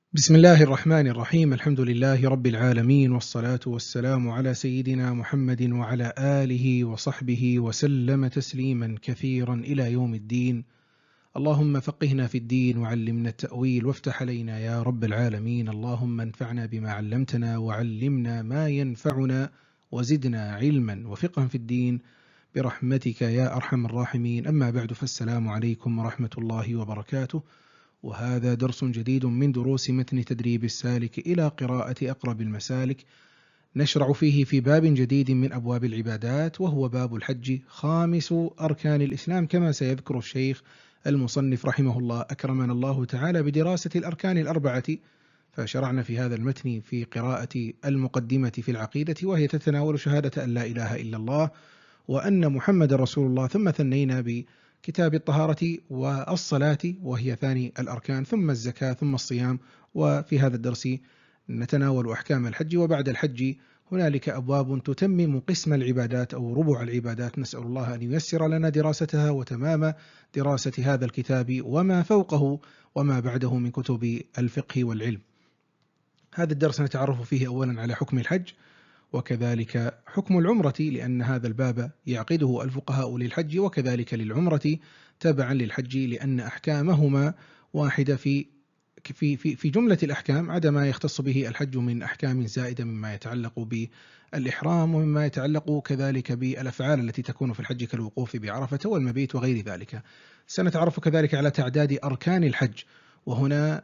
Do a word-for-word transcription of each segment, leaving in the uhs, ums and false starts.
بسم الله الرحمن الرحيم. الحمد لله رب العالمين، والصلاة والسلام على سيدنا محمد وعلى آله وصحبه وسلم تسليما كثيرا إلى يوم الدين. اللهم فقهنا في الدين وعلمنا التأويل وافتح علينا يا رب العالمين. اللهم انفعنا بما علمتنا وعلمنا ما ينفعنا وزدنا علما وفقها في الدين برحمتك يا أرحم الراحمين. أما بعد، فالسلام عليكم ورحمة الله وبركاته، وهذا درس جديد من دروس متن تدريب السالك إلى قراءة أقرب المسالك، نشرع فيه في باب جديد من أبواب العبادات، وهو باب الحج، خامس أركان الإسلام، كما سيذكر الشيخ المصنف رحمه الله أكرمنا الله تعالى بدراسة الأركان الأربعة. فشرعنا في هذا المتن في قراءة المقدمة في العقيدة، وهي تتناول شهادة أن لا إله إلا الله وأن محمد رسول الله، ثم ثنينا بكتاب الطهارة والصلاة وهي ثاني الأركان، ثم الزكاة، ثم الصيام. وفي هذا الدرس نتناول أحكام الحج. وبعد الحج هنالك أبواب تتمم قسم العبادات أو ربع العبادات، نسأل الله أن ييسر لنا دراستها وتمام دراسة هذا الكتاب وما فوقه وما بعده من كتب الفقه والعلم. هذا الدرس نتعرف فيه أولا على حكم الحج، وكذلك حكم العمرة، لأن هذا الباب يعقده الفقهاء للحج وكذلك للعمرة تبعا للحج، لأن أحكامهما واحدة في في في في جملة الأحكام، عدا ما يختص به الحج من أحكام زائدة مما يتعلق بالإحرام ومما يتعلق كذلك بالأفعال التي تكون في الحج كالوقوف بعرفة والمبيت وغير ذلك. سنتعرف كذلك على تعداد أركان الحج، وهنا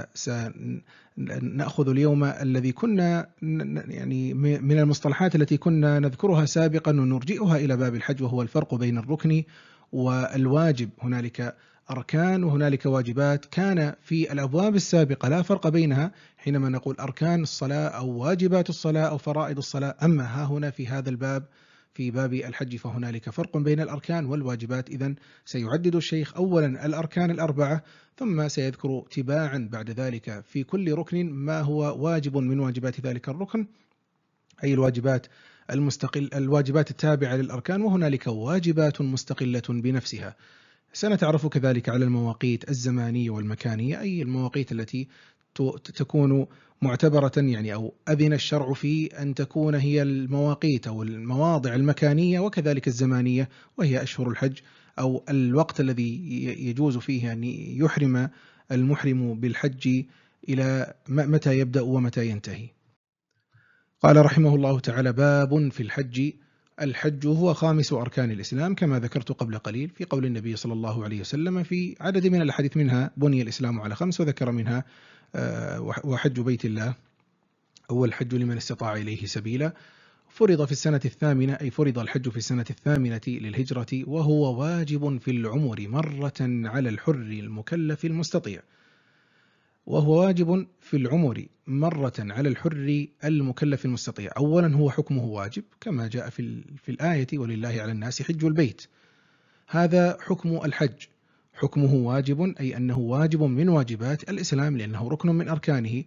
سنأخذ اليوم الذي كنا يعني من المصطلحات التي كنا نذكرها سابقا ونرجئها إلى باب الحج، وهو الفرق بين الركن والواجب. هنالك أركان وهنالك واجبات، كان في الأبواب السابقة لا فرق بينها حينما نقول أركان الصلاة أو واجبات الصلاة أو فرائض الصلاة. أما ها هنا في هذا الباب، في باب الحج، فهنالك فرق بين الأركان والواجبات. إذن سيعدد الشيخ أولا الأركان الأربعة، ثم سيذكر تباعا بعد ذلك في كل ركن ما هو واجب من واجبات ذلك الركن، أي الواجبات المستقل الواجبات التابعة للأركان، وهنالك واجبات مستقلة بنفسها. سنتعرف كذلك على المواقيت الزمانية والمكانية، أي المواقيت التي تكون معتبرة يعني أو أذن الشرع في أن تكون هي المواقيت أو المواضع المكانية وكذلك الزمانية، وهي أشهر الحج أو الوقت الذي يجوز فيه أن يحرم المحرم بالحج إلى متى يبدأ ومتى ينتهي. قال رحمه الله تعالى: باب في الحج. الحج هو خامس أركان الإسلام، كما ذكرت قبل قليل في قول النبي صلى الله عليه وسلم في عدد من الأحاديث، منها بني الإسلام على خمس، وذكر منها وحج بيت الله هو الحج لمن استطاع إليه سبيلا. فرض في السنة الثامنة، أي فرض الحج في السنة الثامنة للهجرة، وهو واجب في العمر مرة على الحر المكلف المستطيع. وهو واجب في العمر مرة على الحر المكلف المستطيع. أولا هو حكمه واجب كما جاء في, في الآية: ولله على الناس حج البيت. هذا حكم الحج، حكمه واجب، أي أنه واجب من واجبات الإسلام لأنه ركن من أركانه.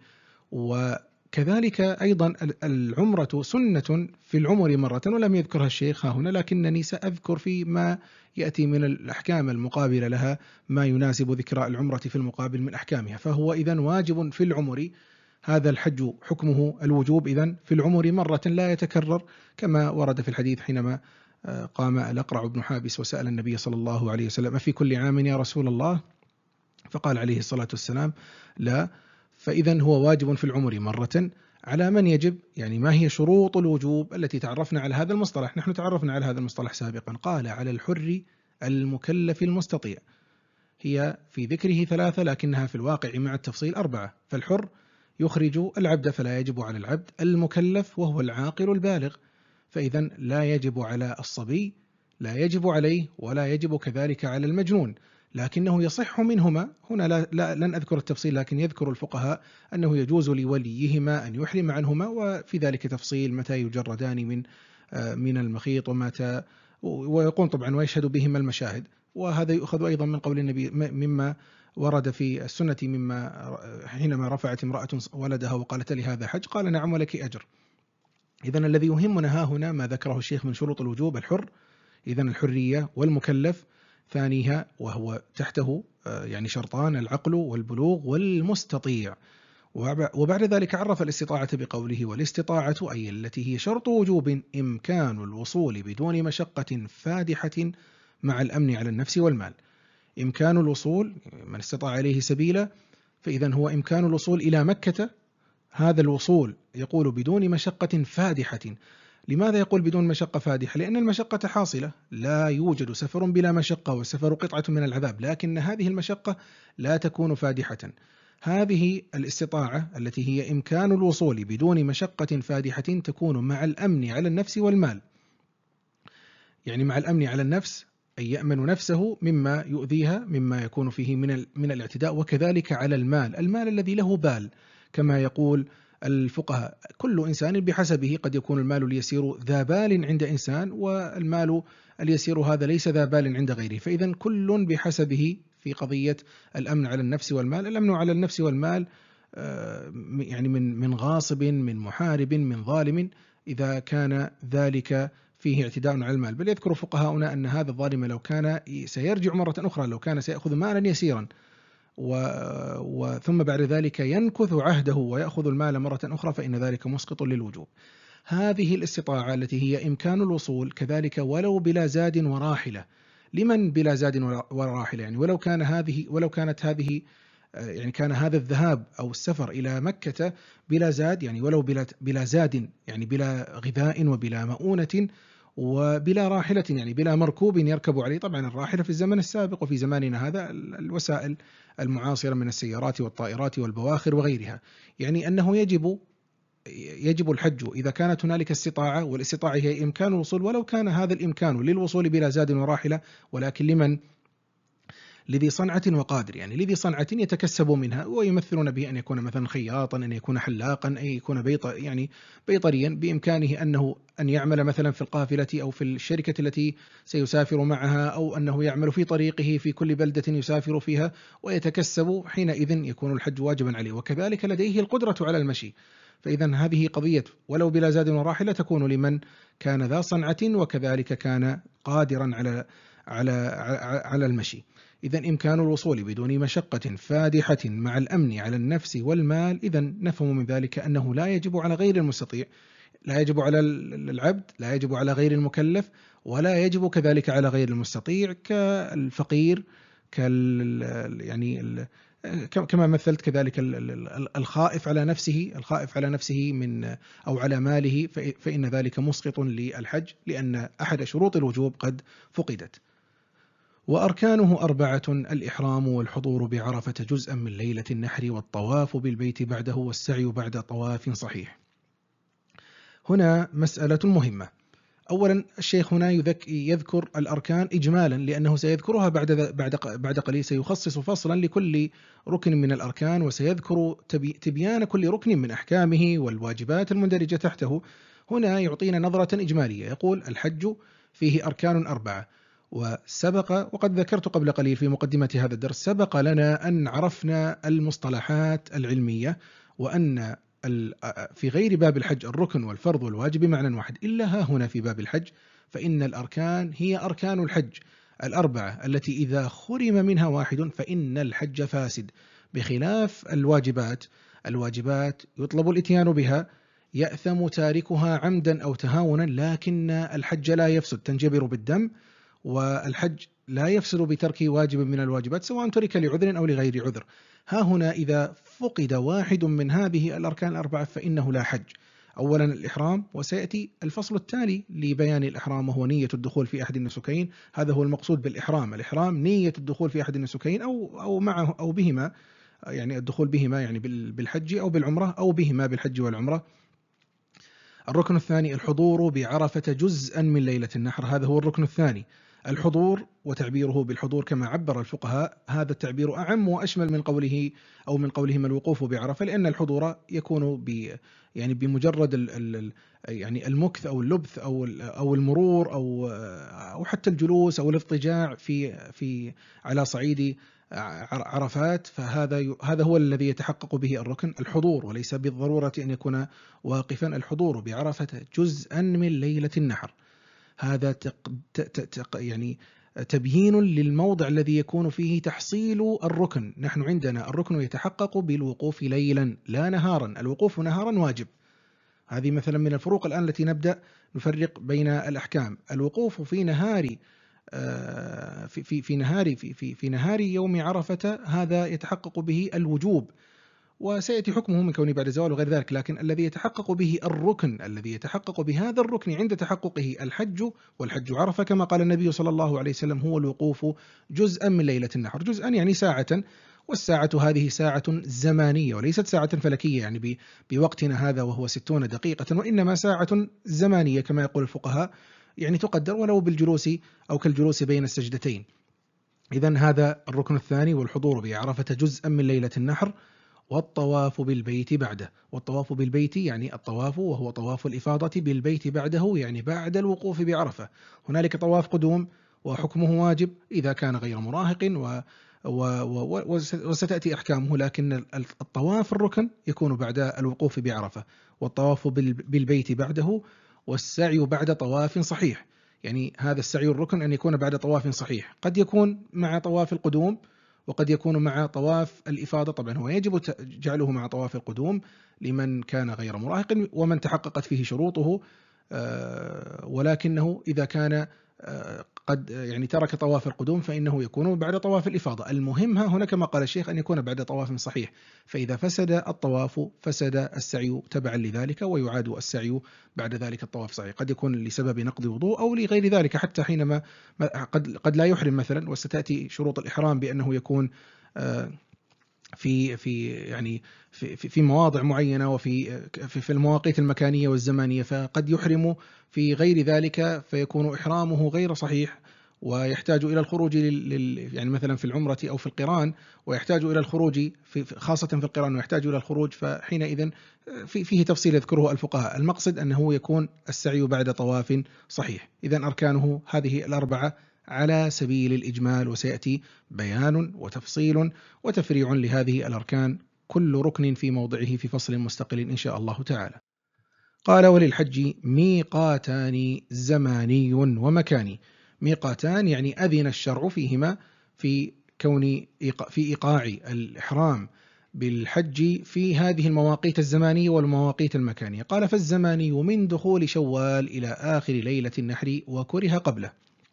وكذلك أيضا العمرة سنة في العمر مرة، ولم يذكرها الشيخ هنا، لكنني سأذكر فيما يأتي من الأحكام المقابلة لها ما يناسب ذكر العمرة في المقابل من أحكامها. فهو إذن واجب في العمر. هذا الحج حكمه الوجوب إذن في العمر مرة لا يتكرر، كما ورد في الحديث حينما قام الأقرع بن حابس وسأل النبي صلى الله عليه وسلم: في كل عام يا رسول الله؟ فقال عليه الصلاة والسلام: لا. فإذن هو واجب في العمر مرة. على من يجب؟ يعني ما هي شروط الوجوب التي تعرفنا على هذا المصطلح؟ نحن تعرفنا على هذا المصطلح سابقا. قال: على الحر المكلف المستطيع. هي في ذكره ثلاثة، لكنها في الواقع مع التفصيل أربعة. فالحر يخرج العبد فلا يجب على العبد، المكلف وهو العاقل البالغ، فإذن لا يجب على الصبي، لا يجب عليه، ولا يجب كذلك على المجنون، لكنه يصح منهما. هنا لا لا لن أذكر التفصيل، لكن يذكر الفقهاء أنه يجوز لوليهما أن يحرم عنهما، وفي ذلك تفصيل متى يجردان من من المخيط ومتى، ويقول طبعا ويشهد بهما المشاهد. وهذا يؤخذ أيضا من قول النبي مما ورد في السنة، مما حينما رفعت امرأة ولدها وقالت: لي هذا حج؟ قال: نعم ولك أجر. إذن الذي يهمنا ها هنا ما ذكره الشيخ من شروط الوجوب: الحر، إذن الحرية، والمكلف ثانيها وهو تحته يعني شرطان: العقل والبلوغ والمستطيع. وبعد ذلك عرف الاستطاعة بقوله: والاستطاعة أي التي هي شرط وجوب إمكان الوصول بدون مشقة فادحة مع الأمن على النفس والمال. إمكان الوصول، من استطاع إليه سبيلا، فإذا هو إمكان الوصول إلى مكة. هذا الوصول يقول بدون مشقة فادحة. لماذا يقول بدون مشقة فادحة؟ لأن المشقة حاصلة، لا يوجد سفر بلا مشقة، والسفر قطعة من العذاب، لكن هذه المشقة لا تكون فادحة. هذه الاستطاعة التي هي إمكان الوصول بدون مشقة فادحة تكون مع الأمن على النفس والمال. يعني مع الأمن على النفس أي يأمن نفسه مما يؤذيها، مما يكون فيه من من الاعتداء، وكذلك على المال، المال الذي له بال، كما يقول الفقهاء: كل إنسان بحسبه. قد يكون المال اليسير ذا بال عند إنسان، والمال اليسير هذا ليس ذا بال عند غيره. فإذا كل بحسبه في قضية الأمن على النفس والمال. الأمن على النفس والمال يعني من من غاصب، من محارب، من ظالم، إذا كان ذلك فيه اعتداء على المال. بل يذكر فقهاؤنا أن هذا الظالم لو كان سيرجع مرة أخرى، لو كان سيأخذ مالا يسيرا وثم بعد ذلك ينكث عهده ويأخذ المال مرة أخرى، فإن ذلك مسقط للوجوب. هذه الاستطاعة التي هي إمكان الوصول كذلك ولو بلا زاد وراحلة. لمن بلا زاد وراحلة؟ يعني ولو كان هذه ولو كانت هذه يعني كان هذا الذهاب أو السفر إلى مكة بلا زاد، يعني ولو بلا بلا زاد، يعني بلا غذاء وبلا مؤونة وبلا راحلة، يعني بلا مركوب يركب عليه. طبعا الراحلة في الزمن السابق وفي زماننا هذا الوسائل المعاصرة من السيارات والطائرات والبواخر وغيرها. يعني أنه يجب يجب الحج إذا كانت هنالك استطاعة، والاستطاعة هي إمكان الوصول، ولو كان هذا الإمكان للوصول بلا زاد وراحلة، ولكن لمن؟ لذي صنعة وقادر. يعني لذي صنعة يتكسب منها، ويمثلون به أن يكون مثلا خياطا، أن يكون حلاقا، أن يكون بيط يعني بيطريا، بإمكانه أنه أن يعمل مثلا في القافلة أو في الشركة التي سيسافر معها، أو أنه يعمل في طريقه في كل بلدة يسافر فيها ويتكسب. حينئذ يكون الحج واجبا عليه، وكذلك لديه القدرة على المشي. فإذا هذه قضية ولو بلا زاد وراحلة تكون لمن كان ذا صنعة وكذلك كان قادرا على على على المشي. إذا إمكان الوصول بدون مشقة فادحة مع الأمن على النفس والمال. إذا نفهم من ذلك أنه لا يجب على غير المستطيع، لا يجب على العبد، لا يجب على غير المكلف، ولا يجب كذلك على غير المستطيع كالفقير، كال يعني ال كما مثلت كذلك الخائف على نفسه، الخائف على نفسه من أو على ماله، فإن ذلك مسقط للحج، لأن أحد شروط الوجوب قد فقدت. وأركانه أربعة: الإحرام والحضور بعرفة جزءا من ليلة النحر، والطواف بالبيت بعده، والسعي بعد طواف صحيح. هنا مسألة مهمة. أولا الشيخ هنا يذكر الأركان إجمالا، لأنه سيذكرها بعد بعد بعد قليل، سيخصص فصلا لكل ركن من الأركان، وسيذكر تبيان كل ركن من أحكامه والواجبات المندرجة تحته. هنا يعطينا نظرة إجمالية، يقول: الحج فيه أركان أربعة. وسبق وقد ذكرت قبل قليل في مقدمة هذا الدرس، سبق لنا أن عرفنا المصطلحات العلمية، وأن في غير باب الحج الركن والفرض والواجب بمعنى واحد، إلا ها هنا في باب الحج فإن الأركان هي أركان الحج الأربعة التي إذا خرم منها واحد فإن الحج فاسد، بخلاف الواجبات. الواجبات يطلب الإتيان بها، يأثم تاركها عمدا أو تهاونا، لكن الحج لا يفسد، تنجبر بالدم. والحج لا يفسد بترك واجب من الواجبات، سواء ترك لعذر أو لغير عذر. ها هنا إذا فقد واحد من هذه الأركان الأربعة فإنه لا حج. أولا الإحرام، وسيأتي الفصل التالي لبيان الإحرام، وهو نية الدخول في أحد النسكين. هذا هو المقصود بالإحرام. الإحرام نية الدخول في أحد النسكين أو أو معه أو بهما، يعني الدخول بهما يعني بالحج أو بالعمرة، أو بهما بالحج والعمرة. الركن الثاني الحضور بعرفة جزءا من ليلة النحر، هذا هو الركن الثاني. الحضور وتعبيره بالحضور كما عبر الفقهاء، هذا التعبير أعم وأشمل من قوله أو من قولهم الوقوف بعرفة، لأن الحضور يكون ب يعني بمجرد ال ال يعني المكث أو اللبث أو أو المرور أو أو حتى الجلوس أو الاضطجاع في في على صعيد عرفات، فهذا هذا هو الذي يتحقق به الركن الحضور، وليس بالضرورة أن يكون واقفا. الحضور بعرفة جزءا من ليلة النحر، هذا تق... تق... يعني تبيين للموضع الذي يكون فيه تحصيل الركن. نحن عندنا الركن يتحقق بالوقوف ليلا لا نهارا، الوقوف نهارا واجب. هذه مثلا من الفروق الآن التي نبدأ نفرق بين الأحكام. الوقوف في نهار في في في نهار في في في نهار يوم عرفة هذا يتحقق به الوجوب، وسيأتي حكمه من كونه بعد الزوال وغير ذلك، لكن الذي يتحقق به الركن، الذي يتحقق بهذا الركن عند تحققه الحج، والحج عرفة كما قال النبي صلى الله عليه وسلم هو الوقوف جزءا من ليلة النحر. جزءا يعني ساعة، والساعة هذه ساعة زمانية وليست ساعة فلكية يعني بوقتنا هذا وهو ستون دقيقة، وإنما ساعة زمانية كما يقول الفقهاء، يعني تقدر ولو بالجلوس أو كالجلوس بين السجدتين. إذن هذا الركن الثاني، والحضور بعرفة جزءا من ليلة النحر، والطواف بالبيت بعده. والطواف بالبيت يعني الطواف وهو طواف الإفاضة بالبيت بعده، يعني بعد الوقوف بعرفة. هنالك طواف قدوم وحكمه واجب إذا كان غير مراهق و و و وستأتي أحكامه، لكن الطواف الركن يكون بعد الوقوف بعرفة، والطواف بالبيت بعده، والسعي بعد طواف صحيح. يعني هذا السعي الركن أن يكون بعد طواف صحيح، قد يكون مع طواف القدوم وقد يكون مع طواف الإفاضة. طبعا هو يجب جعله مع طواف القدوم لمن كان غير مراهق ومن تحققت فيه شروطه، ولكنه إذا كان قد يعني ترك طواف القدوم فإنه يكون بعد طواف الإفاضة. المهم ها هنا كما قال الشيخ أن يكون بعد طواف صحيح، فإذا فسد الطواف فسد السعي تبعا لذلك، ويعاد السعي بعد ذلك الطواف صحيح. قد يكون لسبب نقض وضوء أو لغير ذلك، حتى حينما قد قد لا يحرم مثلا، وستأتي شروط الإحرام بأنه يكون في في يعني في في مواضع معينة وفي في في المواقيت المكانية والزمانية، فقد يحرم في غير ذلك فيكون إحرامه غير صحيح، ويحتاج إلى الخروج لل يعني مثلا في العمرة أو في القران، ويحتاج إلى الخروج في خاصة في القران ويحتاج إلى الخروج، فحينئذ في فيه تفصيل يذكره الفقهاء. المقصد أنه يكون السعي بعد طواف صحيح. إذا أركانه هذه الأربعة على سبيل الإجمال، وسيأتي بيان وتفصيل وتفريع لهذه الأركان، كل ركن في موضعه في فصل مستقل إن شاء الله تعالى. قال: وللحج ميقاتان زماني ومكاني. ميقاتان يعني أذن الشرع فيهما في كون في إيقاع الإحرام بالحج في هذه المواقيت الزمانية والمواقيت المكانية. قال: فالزماني من دخول شوال إلى آخر ليلة النحر وكره قبله.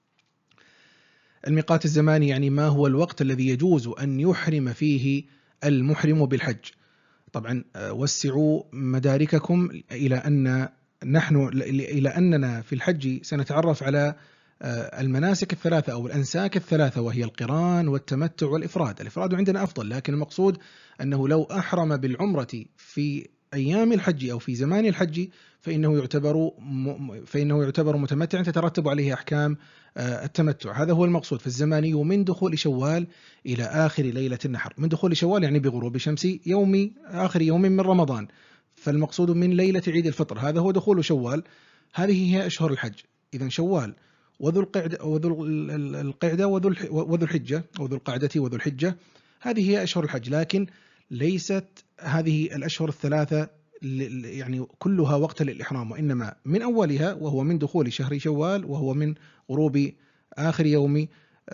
الميقات الزماني يعني ما هو الوقت الذي يجوز أن يحرم فيه المحرم بالحج. طبعا وسعوا مدارككم إلى أن نحن إلى أننا في الحج سنتعرف على المناسك الثلاثة أو الأنساك الثلاثة، وهي القران والتمتع والإفراد. الإفراد عندنا أفضل، لكن المقصود أنه لو أحرم بالعمرة في أيام الحج أو في زمان الحج فإنه يعتبر فإنه يعتبر متمتعا، تترتب عليه أحكام التمتع. هذا هو المقصود. في الزماني من دخول شوال إلى آخر ليلة النحر. من دخول شوال يعني بغروب شمس يوم آخر يوم من رمضان، فالمقصود من ليلة عيد الفطر، هذا هو دخول شوال. هذه هي أشهر الحج. إذن شوال وذو القعدة وذو القعدة وذو الحجة وذو القعدة وذو الحجة، هذه هي أشهر الحج. لكن ليست هذه الأشهر الثلاثة يعني كلها وقت للإحرام، وإنما من أولها وهو من دخول شهر شوال، وهو من غروب آخر يوم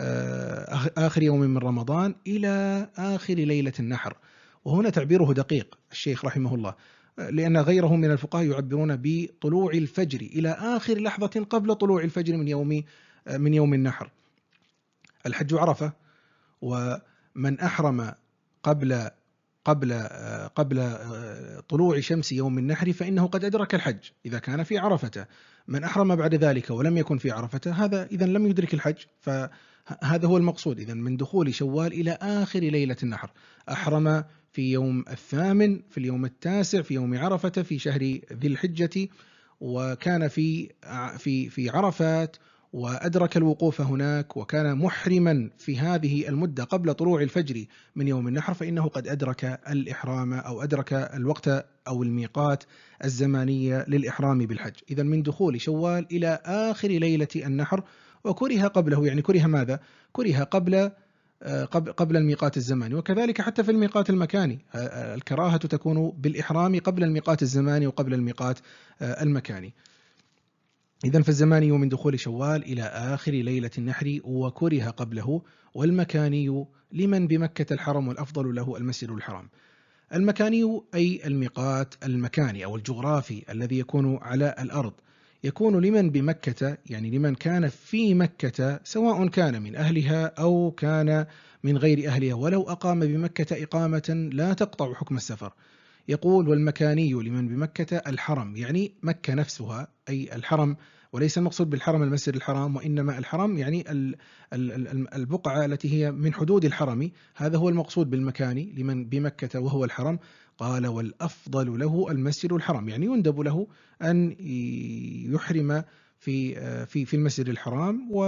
آخر يوم من رمضان إلى آخر ليلة النحر. وهنا تعبيره دقيق الشيخ رحمه الله، لأن غيره من الفقهاء يعبرون بطلوع الفجر إلى آخر لحظة قبل طلوع الفجر من يوم من يوم النحر. الحج عرفة، ومن أحرم قبل قبل قبل طلوع شمس يوم النحر فإنه قد أدرك الحج إذا كان في عرفة. من أحرم بعد ذلك ولم يكن في عرفة هذا إذن لم يدرك الحج. فهذا هو المقصود. إذن من دخول شوال إلى آخر ليلة النحر. أحرم في يوم الثامن، في اليوم التاسع، في يوم عرفة، في شهر ذي الحجة، وكان في في في عرفات وأدرك الوقوف هناك، وكان محرما في هذه المدة قبل طلوع الفجر من يوم النحر، فإنه قد أدرك الإحرام أو أدرك الوقت أو الميقات الزمانية للإحرام بالحج. إذن من دخول شوال إلى آخر ليلة النحر، وكره قبله يعني كره ماذا؟ كره قبل قبل الميقات الزماني. وكذلك حتى في الميقات المكاني الكراهة تكون بالإحرام قبل الميقات الزماني وقبل الميقات المكاني. إذن فالزماني من دخول شوال إلى آخر ليلة النحر وكره قبله، والمكاني لمن بمكة الحرم والأفضل له المسجد الحرام. المكاني أي الميقات المكاني أو الجغرافي الذي يكون على الأرض، يكون لمن بمكة، يعني لمن كان في مكة سواء كان من أهلها أو كان من غير أهلها، ولو أقام بمكة إقامة لا تقطع حكم السفر. يقول والمكاني لمن بمكة الحرم، يعني مكة نفسها أي الحرم، وليس المقصود بالحرم المسجد الحرام، وإنما الحرم يعني البقعة التي هي من حدود الحرم، هذا هو المقصود بالمكاني لمن بمكة وهو الحرم. قال والأفضل له المسجد الحرام، يعني يندب له أن يحرم في في في المسجد الحرام، و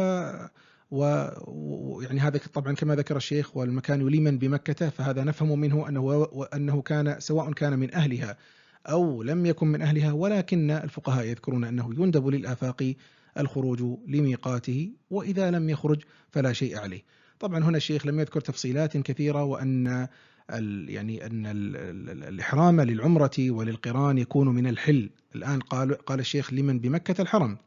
ويعني هذا طبعا كما ذكر الشيخ والمكان لمن بمكة، فهذا نفهم منه أنه أنه كان سواء كان من أهلها أو لم يكن من أهلها، ولكن الفقهاء يذكرون أنه يندب للآفاق الخروج لميقاته، وإذا لم يخرج فلا شيء عليه. طبعا هنا الشيخ لم يذكر تفصيلات كثيرة، وأن يعني أن الإحرام للعمرة وللقران يكون من الحل. الآن قال قال الشيخ لمن بمكة الحرم،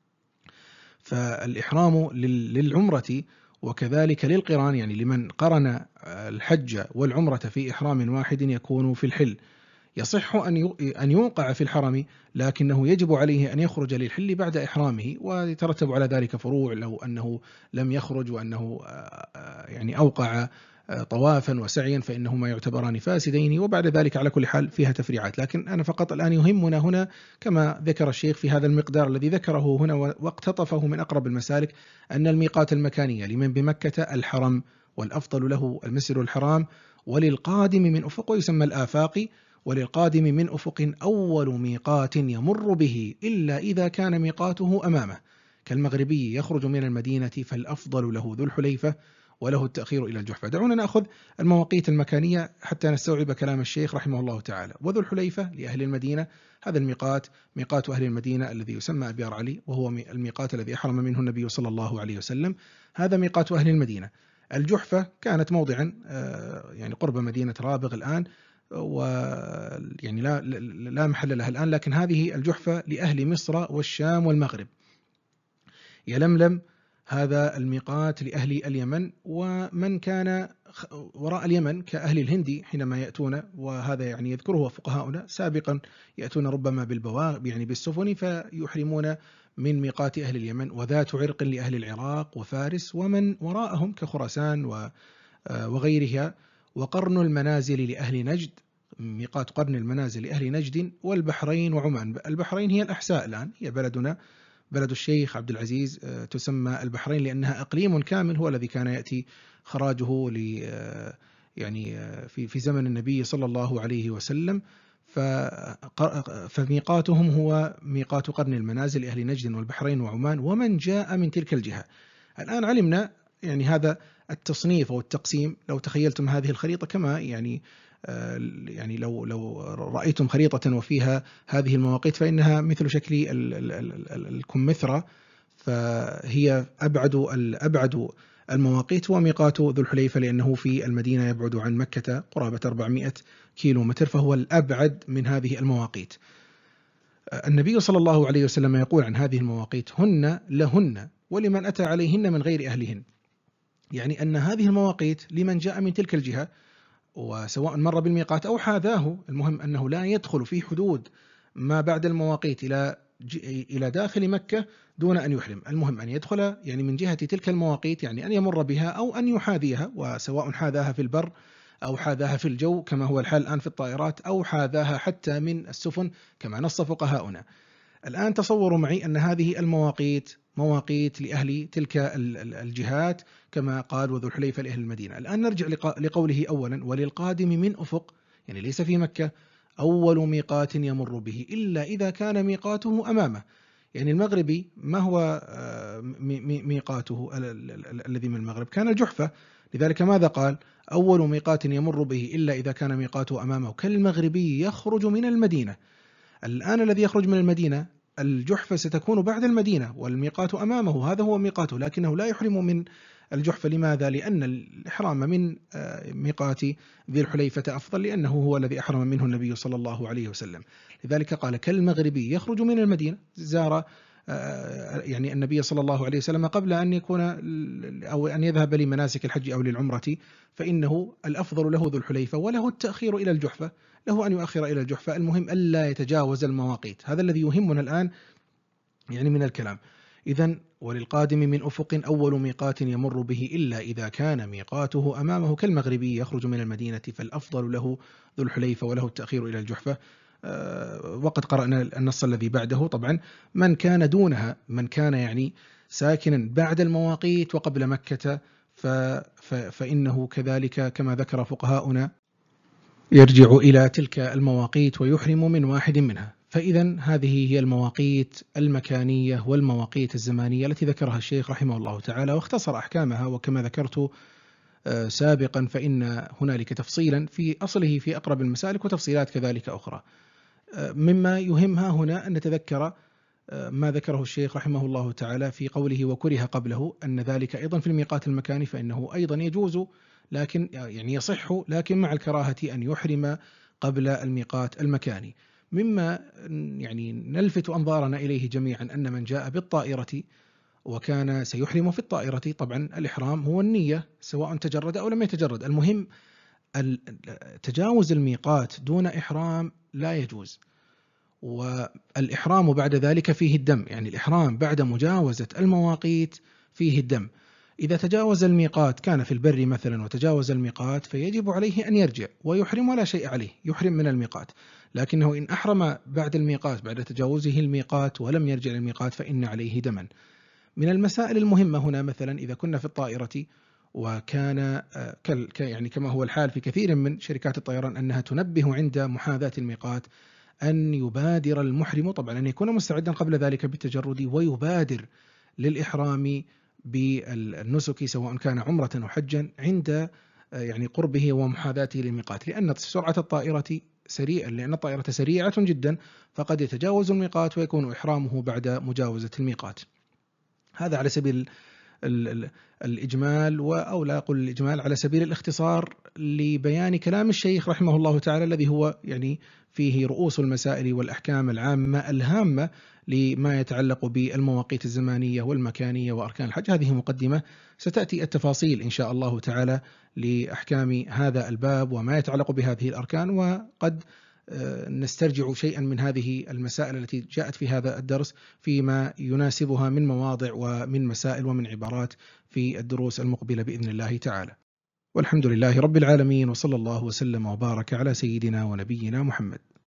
فالإحرام للعمرة وكذلك للقران، يعني لمن قرن الحج والعمرة في إحرام واحد يكون في الحل. يصح أن يوقع في الحرم، لكنه يجب عليه أن يخرج للحل بعد إحرامه، ويترتب على ذلك فروع لو أنه لم يخرج وأنه يعني أوقع طوافا وسعيا فإنهما يعتبران فاسدين، وبعد ذلك على كل حال فيها تفريعات. لكن أنا فقط الآن يهمنا هنا كما ذكر الشيخ في هذا المقدار الذي ذكره هنا واقتطفه من أقرب المسالك، أن الميقات المكانية لمن بمكة الحرم، والأفضل له المسجد الحرام، وللقادم من أفق يسمى الآفاقي، وللقادم من أفق أول ميقات يمر به إلا إذا كان ميقاته أمامه، كالمغربي يخرج من المدينة فالأفضل له ذو الحليفة وله التأخير إلى الجحفة. دعونا نأخذ المواقيت المكانية حتى نستوعب كلام الشيخ رحمه الله تعالى. وذو الحليفة لأهل المدينة، هذا الميقات ميقات أهل المدينة الذي يسمى أبيار علي، وهو الميقات الذي أحرم منه النبي صلى الله عليه وسلم، هذا ميقات أهل المدينة. الجحفة كانت موضعا يعني قرب مدينة رابغ الآن، ويعني لا لا محل لها الآن، لكن هذه الجحفة لأهل مصر والشام والمغرب. يلملم هذا الميقات لأهل اليمن، ومن كان وراء اليمن كأهل الهند حينما يأتون، وهذا يعني يذكره فقهاؤنا سابقا، يأتون ربما بالبواغ يعني بالسفن فيحرمون من ميقات أهل اليمن، وذات عرق لأهل العراق وفارس ومن وراءهم كخراسان وغيرها. وقرن المنازل لأهل نجد، ميقات قرن المنازل لأهل نجد والبحرين وعمان. البحرين هي الأحساء الآن، هي بلدنا بلد الشيخ عبد العزيز، تسمى البحرين لأنها أقليم كامل هو الذي كان يأتي خراجه ل يعني في في زمن النبي صلى الله عليه وسلم. فميقاتهم هو ميقات قرن المنازل لأهل نجد والبحرين وعمان ومن جاء من تلك الجهة. الآن علمنا يعني هذا التصنيف أو التقسيم. لو تخيلتم هذه الخريطة كما يعني يعني لو لو رأيتم خريطة وفيها هذه المواقيت فإنها مثل شكل الكمثرى، فهي أبعد الأبعد المواقيت وميقات ذو الحليفة، لأنه في المدينة يبعد عن مكة قرابة أربعمائة كيلو متر، فهو الأبعد من هذه المواقيت. النبي صلى الله عليه وسلم يقول عن هذه المواقيت هن لهن ولمن أتى عليهن من غير أهلهن، يعني أن هذه المواقيت لمن جاء من تلك الجهة وسواء مر بالميقات أو حاذاه، المهم أنه لا يدخل في حدود ما بعد المواقيت إلى إلى داخل مكة دون أن يحرم. المهم أن يدخل يعني من جهة تلك المواقيت، يعني أن يمر بها أو أن يحاذيها، وسواء حاذاها في البر أو حاذاها في الجو كما هو الحال الآن في الطائرات، أو حاذاها حتى من السفن كما نص فقهاؤنا. الآن تصوروا معي أن هذه المواقيت مواقيت لأهل تلك الجهات كما قال وذو الحليفة لأهل المدينة. الآن نرجع لقوله أولا وللقادم من أفق، يعني ليس في مكة، أول ميقات يمر به إلا إذا كان ميقاته أمامه. يعني المغربي ما هو ميقاته الذي من المغرب؟ كان الجحفة، لذلك ماذا قال؟ أول ميقات يمر به إلا إذا كان ميقاته أمامه، كالمغربي يخرج من المدينة. الآن الذي يخرج من المدينة الجحفة ستكون بعد المدينة والميقات أمامه، هذا هو ميقاته، لكنه لا يحرم من الجحفة. لماذا؟ لأن الإحرام من ميقات ذي الحليفة أفضل، لأنه هو الذي أحرم منه النبي صلى الله عليه وسلم. لذلك قال كالمغربي يخرج من المدينة، زار يعني النبي صلى الله عليه وسلم قبل أن يكون أو أن يذهب لمناسك الحج أو للعمرة، فإنه الأفضل له ذو الحليفة وله التأخير إلى الجحفة، له أن يؤخر إلى الجحفة، المهم ألا يتجاوز المواقيت. هذا الذي يهمنا الآن يعني من الكلام. إذن وللقادم من أفق أول ميقات يمر به إلا إذا كان ميقاته أمامه كالمغربي يخرج من المدينة فالأفضل له ذو الحليفة وله التأخير إلى الجحفة. وقد قرأنا النص الذي بعده. طبعا من كان دونها، من كان يعني ساكنا بعد المواقيت وقبل مكة فإنه كذلك كما ذكر فقهاؤنا يرجع إلى تلك المواقيت ويحرم من واحد منها. فإذا هذه هي المواقيت المكانية والمواقيت الزمانية التي ذكرها الشيخ رحمه الله تعالى واختصر أحكامها. وكما ذكرت سابقا فإن هنالك تفصيلا في أصله في أقرب المسالك وتفصيلات كذلك أخرى. مما يهمها هنا أن نتذكر ما ذكره الشيخ رحمه الله تعالى في قوله وكره قبله، أن ذلك أيضا في الميقات المكاني فإنه أيضا يجوز، لكن يعني يصح، لكن مع الكراهة أن يحرم قبل الميقات المكاني. مما يعني نلفت أنظارنا إليه جميعا أن من جاء بالطائرة وكان سيحرم في الطائرة، طبعا الإحرام هو النية سواء تجرد أو لم يتجرد، المهم تجاوز الميقات دون إحرام لا يجوز. والإحرام بعد ذلك فيه الدم، يعني الإحرام بعد مجاوزة المواقيت فيه الدم. إذا تجاوز الميقات كان في البر مثلا وتجاوز الميقات فيجب عليه أن يرجع ويحرم ولا شيء عليه، يحرم من الميقات. لكنه إن أحرم بعد الميقات بعد تجاوزه الميقات ولم يرجع للميقات فإن عليه دما. من المسائل المهمة هنا مثلا إذا كنا في الطائرة وكان يعني كما هو الحال في كثير من شركات الطيران أنها تنبه عند محاذاة الميقات أن يبادر المحرم طبعا أن يكون مستعدا قبل ذلك بالتجرد ويبادر للإحرام بالنسك سواء كان عمرة أو حجا عند يعني قربه ومحاذاته للميقات، لأن سرعة الطائرة سريعة لأن الطائرة سريعة جدا فقد يتجاوز الميقات ويكون إحرامه بعد مجاوزة الميقات. هذا على سبيل الإجمال، أو لا أقول الإجمال، على سبيل الاختصار لبيان كلام الشيخ رحمه الله تعالى الذي هو يعني فيه رؤوس المسائل والأحكام العامة الهامة لما يتعلق بالمواقيت الزمانية والمكانية وأركان الحج. هذه مقدمة، ستأتي التفاصيل إن شاء الله تعالى لأحكام هذا الباب وما يتعلق بهذه الأركان، وقد نسترجع شيئا من هذه المسائل التي جاءت في هذا الدرس فيما يناسبها من مواضع ومن مسائل ومن عبارات في الدروس المقبلة بإذن الله تعالى. والحمد لله رب العالمين، وصلى الله وسلم وبارك على سيدنا ونبينا محمد.